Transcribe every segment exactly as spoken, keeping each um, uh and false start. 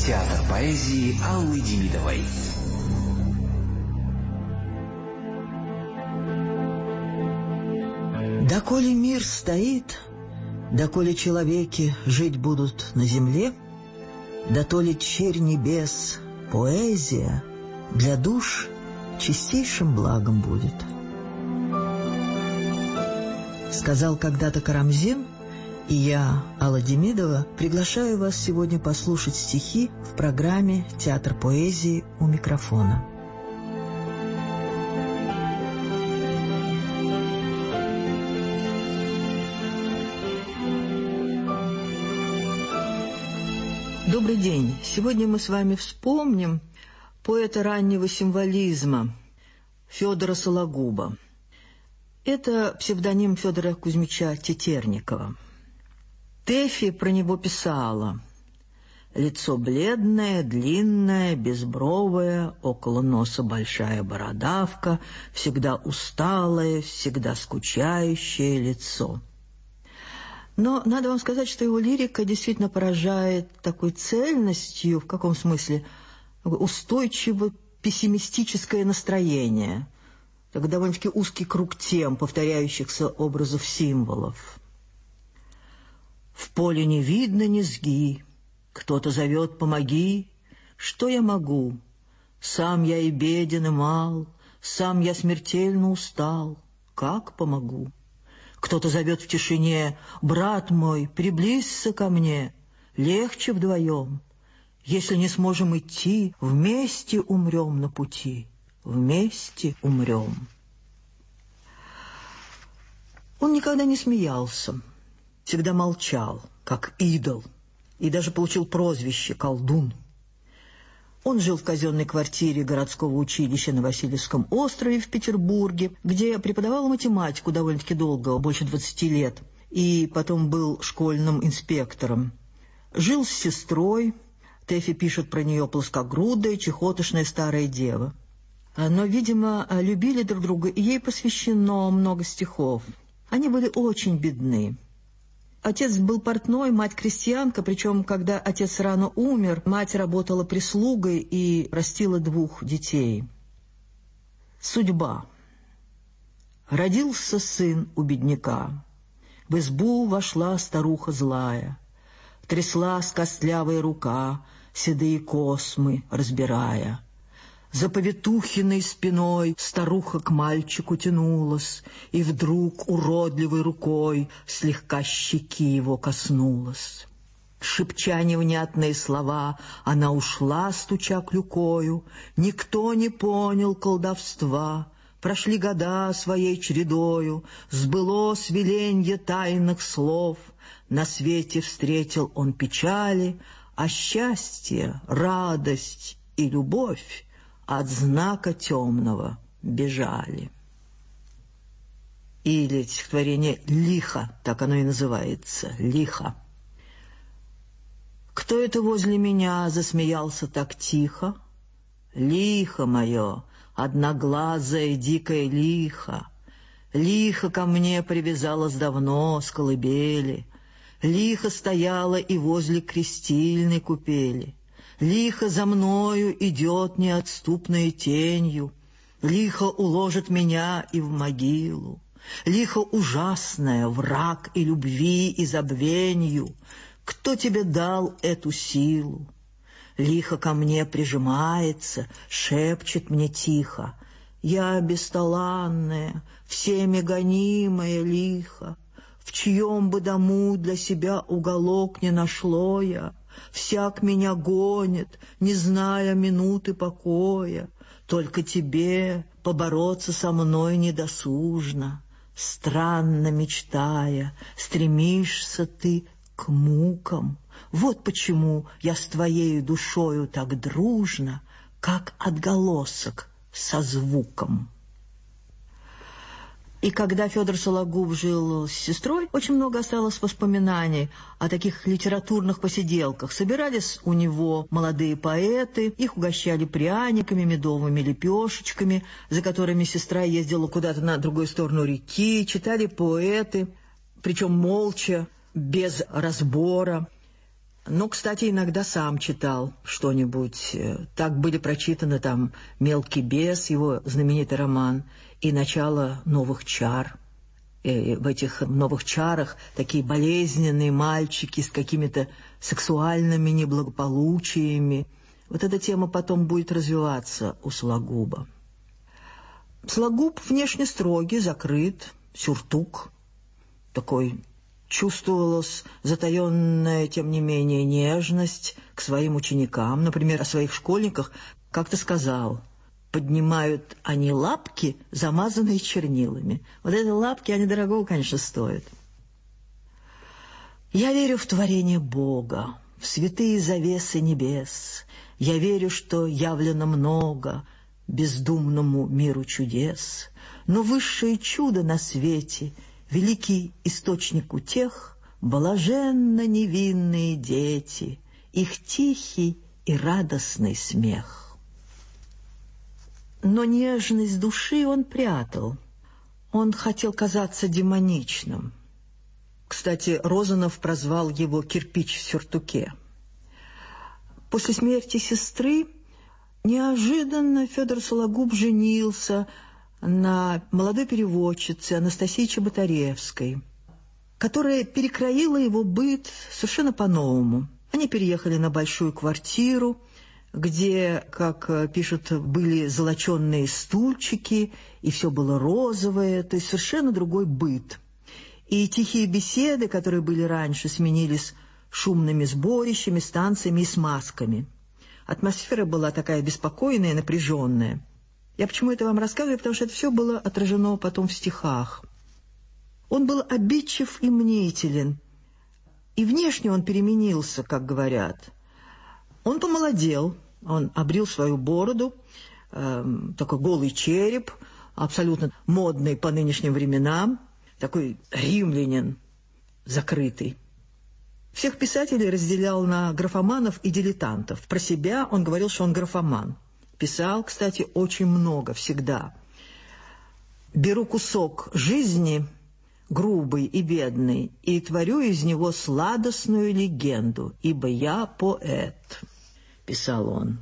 Театр поэзии Аллы Демидовой. Доколе мир стоит, доколе человеки жить будут на земле, дотоле черь небес, поэзия для душ чистейшим благом будет. Сказал когда-то Карамзин, и я, Алла Демидова, приглашаю вас сегодня послушать стихи в программе «Театр поэзии» у микрофона. Добрый день! Сегодня мы с вами вспомним поэта раннего символизма Федора Сологуба. Это псевдоним Федора Кузьмича Тетерникова. Тэфи про него писала: лицо бледное, длинное, безбровое, около носа большая бородавка, всегда усталое, всегда скучающее лицо. Но надо вам сказать, что его лирика действительно поражает такой цельностью, в каком смысле устойчиво пессимистическое настроение, так довольно-таки узкий круг тем, повторяющихся образов символов. В поле не видно низги, кто-то зовет «помоги», что я могу? Сам я и беден, и мал, сам я смертельно устал, как помогу? Кто-то зовет в тишине: «Брат мой, приблизься ко мне, легче вдвоем. Если не сможем идти, вместе умрем на пути, вместе умрем». Он никогда не смеялся, всегда молчал, как идол, и даже получил прозвище «колдун». Он жил в казенной квартире городского училища на Васильевском острове в Петербурге, где преподавал математику довольно-таки долго, больше двадцати лет, и потом был школьным инспектором. Жил с сестрой, Тэфи пишет про нее плоскогрудая, чехотошная старая дева. Но, видимо, любили друг друга, и ей посвящено много стихов. Они были очень бедны. Отец был портной, мать крестьянка, причем, когда отец рано умер, мать работала прислугой и растила двух детей. Судьба. Родился сын у бедняка. В избу вошла старуха злая. Тряслась костлявая рука, седые космы разбирая. За повитухиной спиной старуха к мальчику тянулась, и вдруг уродливой рукой слегка щеки его коснулась. Шепча невнятные слова, она ушла, стуча клюкою. Никто не понял колдовства. Прошли года своей чередою, сбылось веленье тайных слов. На свете встретил он печали, а счастье, радость и любовь от знака темного бежали. Или стихотворение «Лихо», так оно и называется, «Лихо». Кто это возле меня засмеялся так тихо? Лихо мое, одноглазое дикое лихо. Лихо ко мне привязалось давно с колыбели. Лихо стояла и возле крестильной купели. Лихо за мною идет неотступной тенью, лихо уложит меня и в могилу. Лихо ужасное, враг и любви, и забвенью. Кто тебе дал эту силу? Лихо ко мне прижимается, шепчет мне тихо: я бесталанная, всеми гонимая лихо. В чьем бы дому для себя уголок не нашло я, всяк меня гонит, не зная минуты покоя. Только тебе побороться со мной недосужно. Странно мечтая, стремишься ты к мукам. Вот почему я с твоей душою так дружно, как отголосок со звуком. И когда Федор Сологуб жил с сестрой, очень много осталось воспоминаний о таких литературных посиделках. Собирались у него молодые поэты, их угощали пряниками, медовыми лепешечками, за которыми сестра ездила куда-то на другую сторону реки, читали поэты, причем молча, без разбора. Но, кстати, иногда сам читал что-нибудь. Так были прочитаны там «Мелкий бес», его знаменитый роман, и «Начало новых чар». И в этих новых чарах такие болезненные мальчики с какими-то сексуальными неблагополучиями. Вот эта тема потом будет развиваться у Сологуба. Сологуб внешне строгий, закрыт, сюртук. Такой чувствовалась затаенная, тем не менее, нежность к своим ученикам. Например, о своих школьниках как-то сказал: поднимают они лапки, замазанные чернилами. Вот эти лапки, они дорогого, конечно, стоят. Я верю в творение Бога, в святые завесы небес. Я верю, что явлено много бездумному миру чудес. Но высшее чудо на свете, великий источник утех, блаженно невинные дети, их тихий и радостный смех. Но нежность души он прятал. Он хотел казаться демоничным. Кстати, Розанов прозвал его «кирпич в сюртуке». После смерти сестры неожиданно Федор Сологуб женился на молодой переводчице Анастасии Чеботаревской, которая перекроила его быт совершенно по-новому. Они переехали на большую квартиру, где, как пишут, были золоченые стульчики, и все было розовое, то есть совершенно другой быт. И тихие беседы, которые были раньше, сменились шумными сборищами, станциями и смазками. Атмосфера была такая беспокойная, напряженная. Я почему это вам рассказываю? Потому что это все было отражено потом в стихах. Он был обидчив и мнителен, и внешне он переменился, как говорят. Он помолодел, он обрил свою бороду, э, такой голый череп, абсолютно модный по нынешним временам, такой римлянин закрытый. Всех писателей разделял на графоманов и дилетантов. Про себя он говорил, что он графоман. Писал, кстати, очень много, всегда. «Беру кусок жизни, грубый и бедный, и творю из него сладостную легенду, ибо я поэт», — писал он.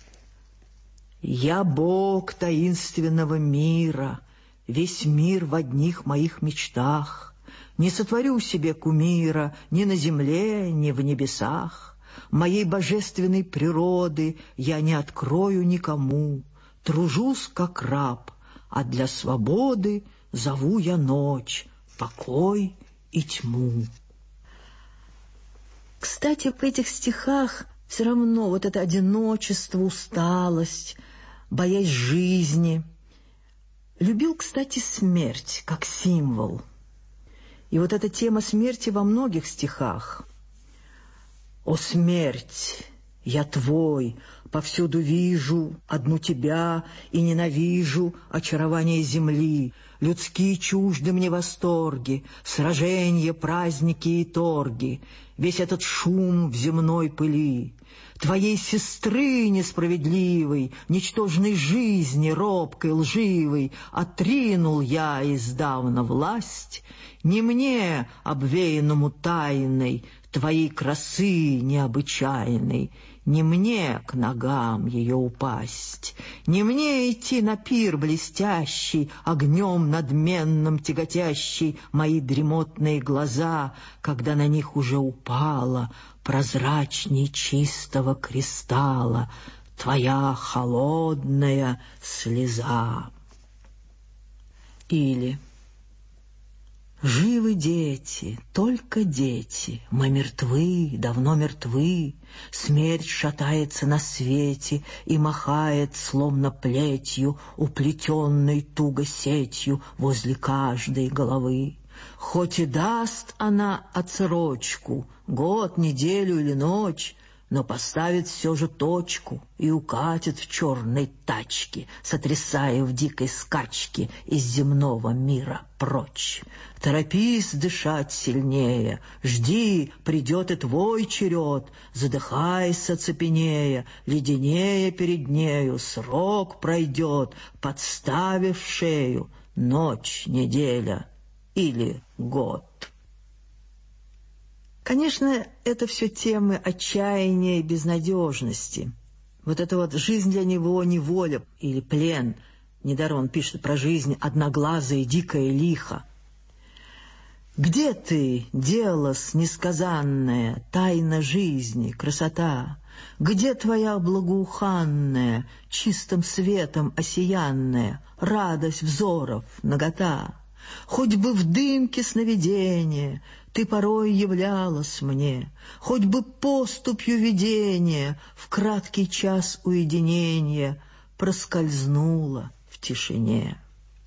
«Я бог таинственного мира, весь мир в одних моих мечтах. Не сотворю себе кумира ни на земле, ни в небесах. Моей божественной природы я не открою никому. Тружусь, как раб, а для свободы зову я ночь, покой и тьму». Кстати, в этих стихах все равно вот это одиночество, усталость, боязнь жизни. Любил, кстати, смерть как символ. И вот эта тема смерти во многих стихах. «О, смерть, я твой, повсюду вижу одну тебя и ненавижу очарование земли, людские чужды мне восторги, сражения, праздники и торги, весь этот шум в земной пыли. Твоей сестры несправедливой, ничтожной жизни, робкой, лживой, отринул я издавна власть. Не мне, обвеянному тайной, твоей красы необычайной, не мне к ногам ее упасть, не мне идти на пир блестящий, огнем надменным тяготящий мои дремотные глаза, когда на них уже упала прозрачней чистого кристалла твоя холодная слеза». Или: «Живы дети, только дети, мы мертвы, давно мертвы, смерть шатается на свете и махает, словно плетью, уплетенной туго сетью возле каждой головы. Хоть и даст она отсрочку, год, неделю или ночь, но поставит все же точку и укатит в черной тачке, сотрясая в дикой скачке из земного мира прочь. Торопись дышать сильнее, жди, придет и твой черед, задыхайся цепенея, леденея перед нею, срок пройдет, подставив шею, ночь, неделя или год». Конечно, это все темы отчаяния и безнадежности. Вот это вот жизнь для него неволя или плен. Недаром он пишет про жизнь одноглазая, дикая, лиха. Где ты, делос несказанная, тайна жизни, красота? Где твоя благоуханная, чистым светом осиянная, радость взоров, нагота? Хоть бы в дымке сновидения ты порой являлась мне, хоть бы поступью видения в краткий час уединения проскользнула в тишине.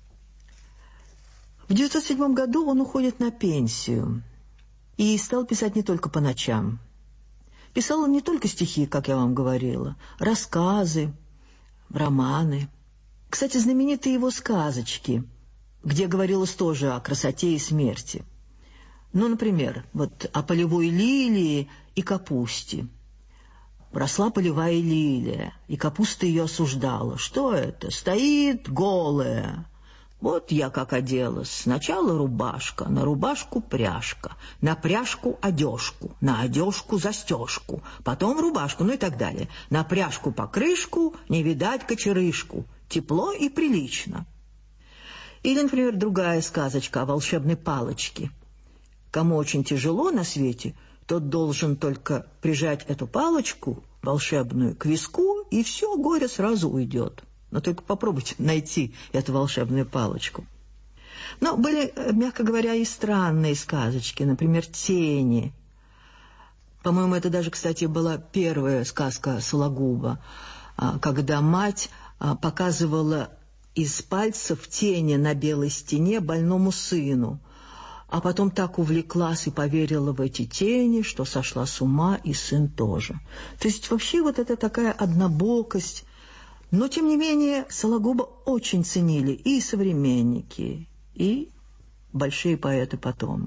В девятьсот седьмом году он уходит на пенсию и стал писать не только по ночам. Писал он не только стихи, как я вам говорила, рассказы, романы. Кстати, знамениты его сказочки, где говорилось тоже о красоте и смерти. Ну, например, вот о полевой лилии и капусте. Росла полевая лилия, и капуста ее осуждала. Что это? Стоит голая. Вот я как оделась. Сначала рубашка, на рубашку пряжка, на пряжку одежку, на одежку застежку, потом рубашку, ну и так далее. На пряжку покрышку, не видать кочерышку. Тепло и прилично. Или, например, другая сказочка о волшебной палочке. Кому очень тяжело на свете, тот должен только прижать эту палочку волшебную к виску, и все, горе сразу уйдет. Но только попробуйте найти эту волшебную палочку. Но были, мягко говоря, и странные сказочки, например, «Тени». По-моему, это даже, кстати, была первая сказка Сологуба, когда мать показывала из пальцев тени на белой стене больному сыну, а потом так увлеклась и поверила в эти тени, что сошла с ума, и сын тоже. То есть вообще вот это такая однобокость. Но, тем не менее, Сологуба очень ценили и современники, и большие поэты потом.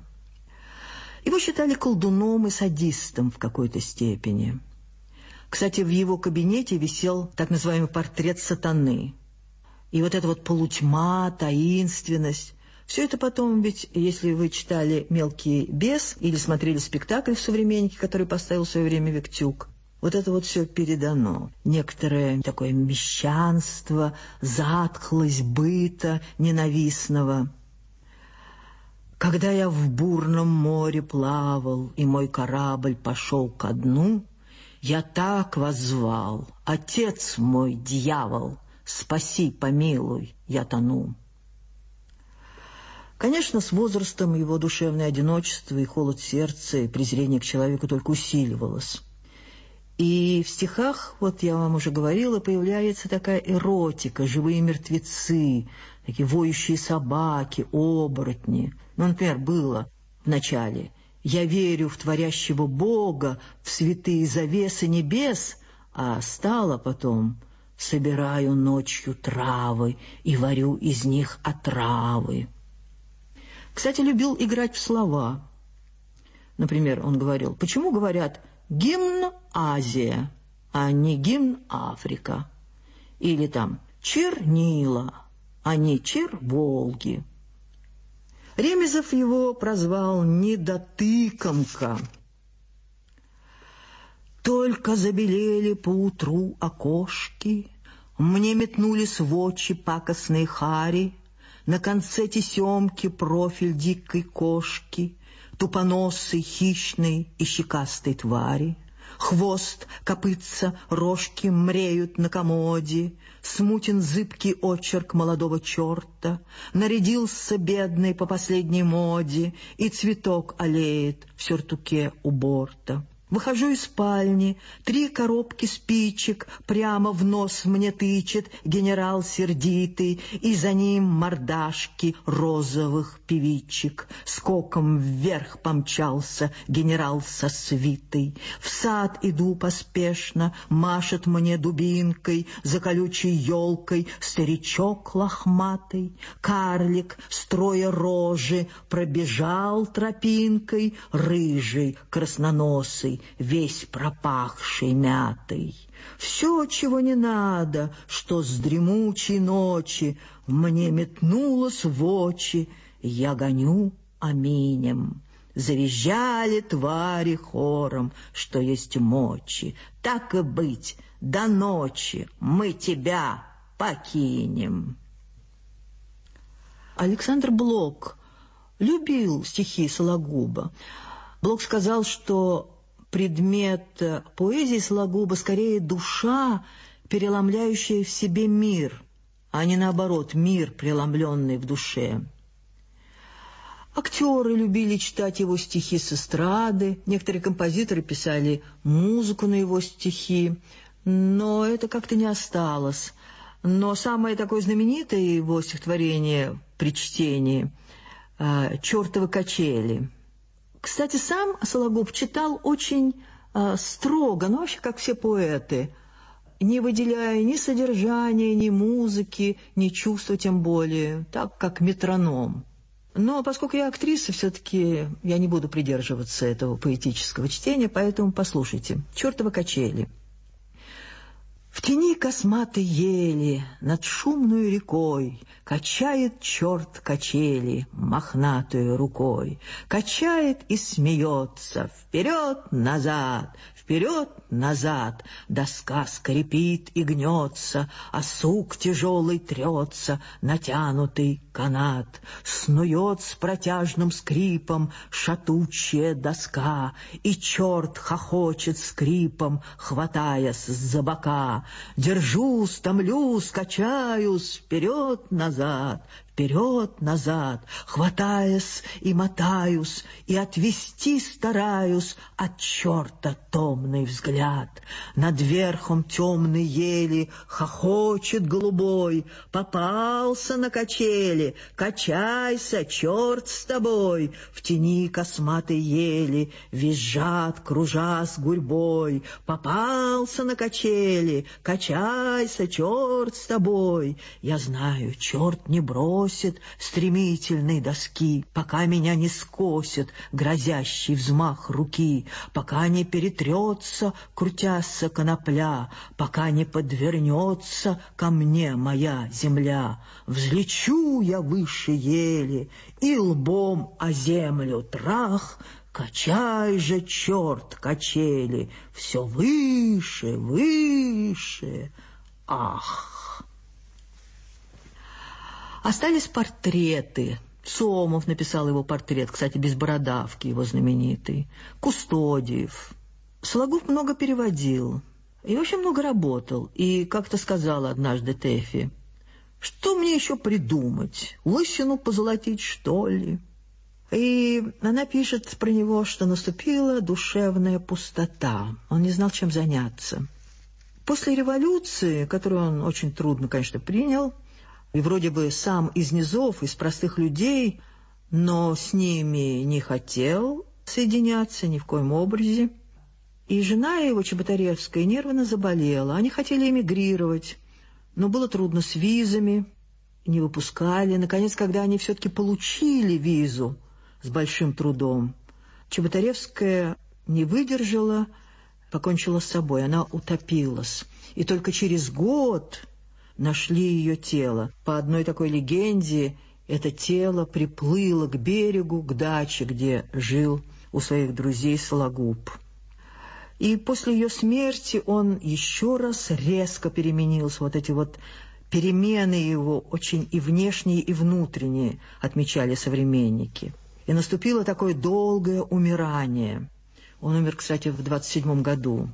Его считали колдуном и садистом в какой-то степени. Кстати, в его кабинете висел так называемый портрет сатаны. И вот эта вот полутьма, таинственность. Все это потом, ведь, если вы читали «Мелкий бес» или смотрели спектакль в «Современнике», который поставил в свое время Виктюк, вот это вот все передано. Некоторое такое мещанство, затхлость быта ненавистного. Когда я в бурном море плавал, и мой корабль пошел ко дну, я так воззвал: «Отец мой, дьявол, спаси, помилуй, я тону». Конечно, с возрастом его душевное одиночество и холод сердца, и презрение к человеку только усиливалось. И в стихах, вот я вам уже говорила, появляется такая эротика, живые мертвецы, такие воющие собаки, оборотни. Ну, например, было в начале: «Я верю в творящего Бога, в святые завесы небес», а стало потом: «Собираю ночью травы и варю из них отравы». Кстати, любил играть в слова. Например, он говорил: «Почему говорят гимн Азия, а не гимн Африка?» Или там «чернила, а не чер Волги». Ремезов его прозвал «недотыкомка». Только забелели поутру окошки, мне метнулись в очи пакостные хари, на конце тесемки профиль дикой кошки, тупоносой, хищной и щекастой твари. Хвост, копытца, рожки мреют на комоде, смутен зыбкий очерк молодого черта, нарядился бедный по последней моде, и цветок аллеет в сюртуке у борта. Выхожу из спальни, три коробки спичек прямо в нос мне тычет генерал сердитый, и за ним мордашки розовых певичек. Скоком вверх помчался генерал со свитой. В сад иду поспешно, машет мне дубинкой, за колючей елкой старичок лохматый. Карлик, строя рожи, пробежал тропинкой, рыжий, красноносый, весь пропахший мятой. Все, чего не надо, что с дремучей ночи мне метнулось в очи, я гоню аминем. Завизжали твари хором, что есть мочи. Так и быть, до ночи мы тебя покинем. Александр Блок любил стихи Сологуба. Блок сказал, что предмет поэзии Сологуба скорее душа, переломляющая в себе мир, а не наоборот, мир, преломленный в душе. Актеры любили читать его стихи с эстрады, некоторые композиторы писали музыку на его стихи, но это как-то не осталось. Но самое такое знаменитое его стихотворение при чтении «Чёртовы качели». Кстати, сам Сологуб читал очень э, строго, ну вообще как все поэты, не выделяя ни содержания, ни музыки, ни чувства тем более, так как метроном. Но поскольку я актриса, все-таки я не буду придерживаться этого поэтического чтения, поэтому послушайте «Чёртовы качели». В тени косматой ели над шумной рекой качает черт качели мохнатую рукой, качает и смеется вперед-назад, вперед-назад. Доска скрипит и гнется, а сук тяжелый трется, натянутый канат. Снует с протяжным скрипом шатучая доска, и черт хохочет скрипом, хватаясь за бока. Держусь, томлюсь, качаюсь вперед-назад, вперед-назад, хватаясь и мотаюсь, и отвести стараюсь от черта томный взгляд. Над верхом темной ели хохочет голубой, попался на качели, качайся, черт с тобой. В тени косматой ели визжат, кружась гурьбой, попался на качели, качайся, черт с тобой. Я знаю, черт не бросит стремительной доски, пока меня не скосит грозящий взмах руки, пока не перетрется, крутяся конопля, пока не подвернется ко мне моя земля. Взлечу я выше ели и лбом о землю трах, качай же, черт, качели, все выше, выше, ах! Остались портреты. Сомов написал его портрет, кстати, без бородавки, его знаменитый. Кустодиев. Сологуб много переводил и очень много работал. И как-то сказала однажды Тэфи: «Что мне еще придумать? Лысину позолотить, что ли?» И она пишет про него, что наступила душевная пустота. Он не знал, чем заняться. После революции, которую он очень трудно, конечно, принял, и вроде бы сам из низов, из простых людей, но с ними не хотел соединяться ни в коем образе. И жена его, Чеботаревская, нервно заболела. Они хотели эмигрировать, но было трудно с визами, не выпускали. Наконец, когда они все-таки получили визу с большим трудом, Чеботаревская не выдержала, покончила с собой, она утопилась. И только через год нашли ее тело. По одной такой легенде, это тело приплыло к берегу, к даче, где жил у своих друзей Сологуб. И после ее смерти он еще раз резко переменился. Вот эти вот перемены его, очень и внешние, и внутренние, отмечали современники. И наступило такое долгое умирание. Он умер, кстати, в двадцать седьмом году.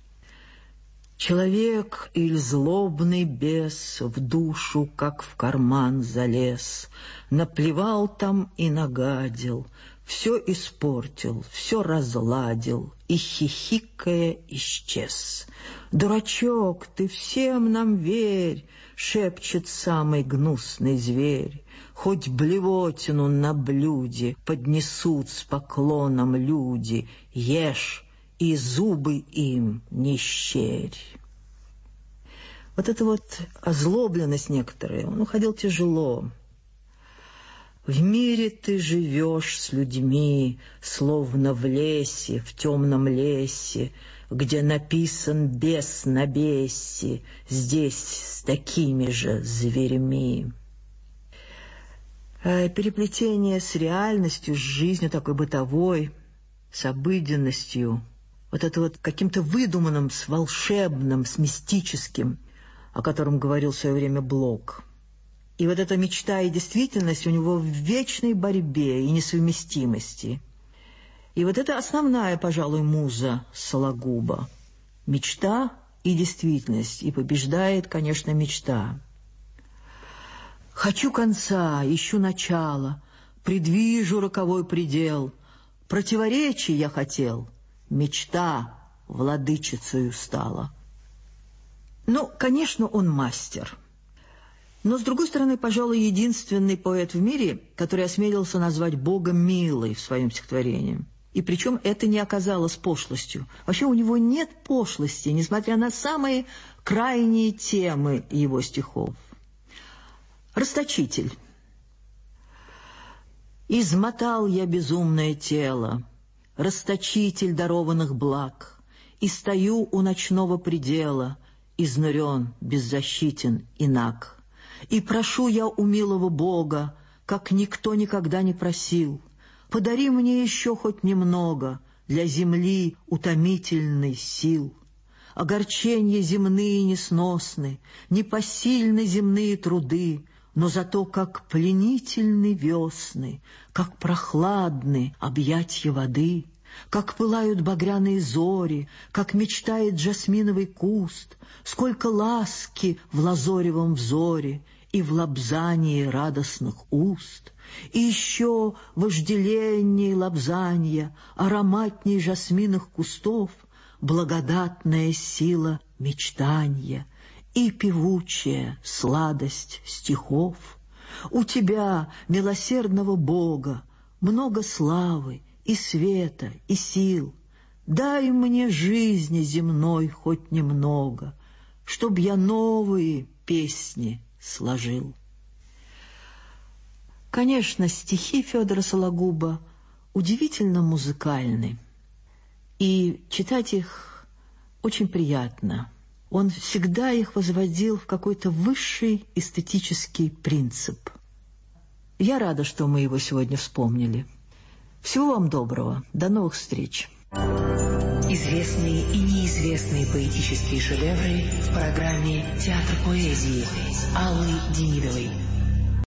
Человек или злобный бес в душу, как в карман залез, наплевал там и нагадил, все испортил, все разладил и, хихикая, исчез. «Дурачок, ты всем нам верь!» — шепчет самый гнусный зверь. «Хоть блевотину на блюде поднесут с поклоном люди, ешь, и зубы им не щерь». Вот эта вот озлобленность некоторая, он уходил тяжело. В мире ты живешь с людьми, словно в лесе, в темном лесе, где написан бес на бесе, здесь с такими же зверями. Переплетение с реальностью, с жизнью такой бытовой, с обыденностью, вот это вот каким-то выдуманным, с волшебным, с мистическим, о котором говорил в свое время Блок. И вот эта мечта и действительность у него в вечной борьбе и несовместимости. И вот это основная, пожалуй, муза Сологуба. Мечта и действительность, и побеждает, конечно, мечта. Хочу конца, ищу начала, предвижу роковой предел. Противоречий я хотел, мечта владычицею стала. Ну, конечно, он мастер. Но, с другой стороны, пожалуй, единственный поэт в мире, который осмелился назвать Бога милой в своем стихотворении. И причем это не оказалось пошлостью. Вообще у него нет пошлости, несмотря на самые крайние темы его стихов. Расточитель. Измотал я безумное тело, расточитель дарованных благ, и стою у ночного предела, изнурен, беззащитен и наг. И прошу я у милого Бога, как никто никогда не просил, подари мне еще хоть немного для земли утомительной сил. Огорченья земные несносны, непосильны земные труды, но зато как пленительны весны, как прохладны объятья воды, как пылают багряные зори, как мечтает жасминовый куст, сколько ласки в лазоревом взоре и в лобзании радостных уст, и еще вожделенней лобзанья, ароматней жасминных кустов, благодатная сила мечтанья и певучая сладость стихов. У тебя, милосердного Бога, много славы и света, и сил. Дай мне жизни земной хоть немного, чтоб я новые песни сложил. Конечно, стихи Федора Сологуба удивительно музыкальны, и читать их очень приятно. Он всегда их возводил в какой-то высший эстетический принцип. Я рада, что мы его сегодня вспомнили. Всего вам доброго. До новых встреч. Известные и неизвестные поэтические шедевры в программе «Театр поэзии» Аллы Демидовой.